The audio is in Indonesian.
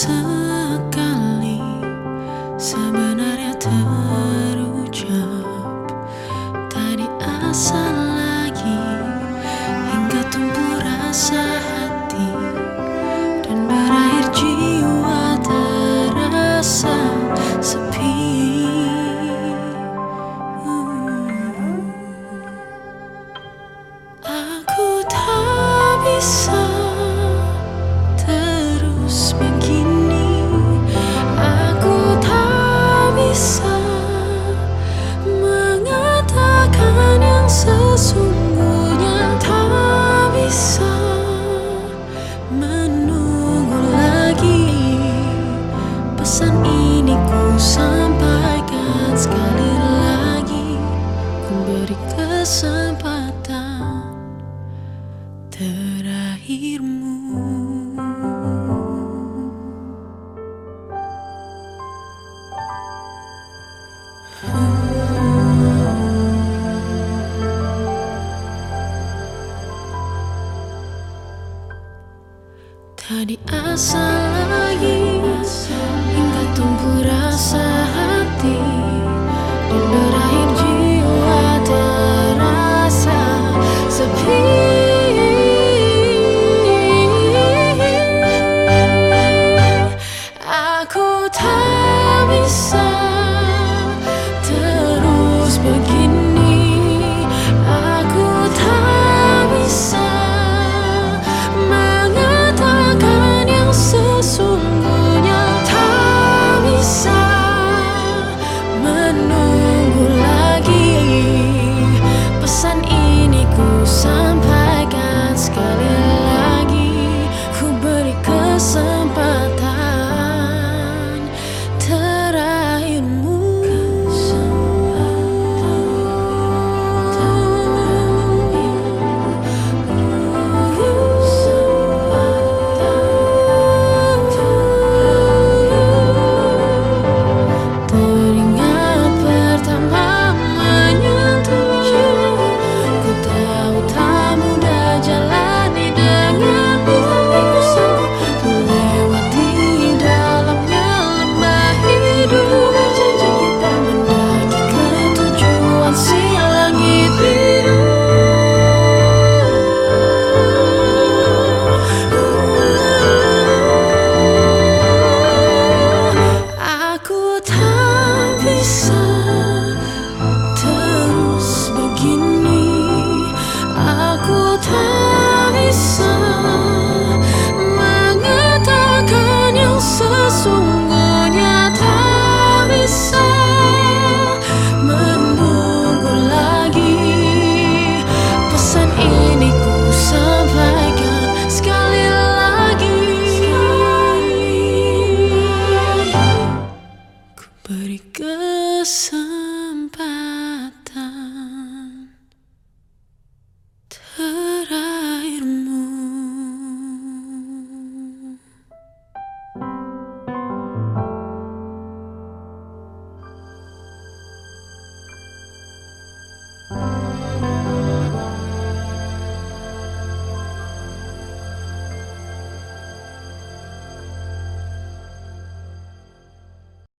sekali sebenarnya terucap, tak diasah lagi hingga tumbuh rasa hati dan berakhir jiwa terasa sepi. Aku tak bisa terus begini, aku tak bisa mengatakan yang sesungguhnya, tak bisa menunggu lagi. Pesan ini ku sampaikan sekali lagi, ku beri kesempatan terakhirmu. Tak diasah lagi hingga tumbuh rasa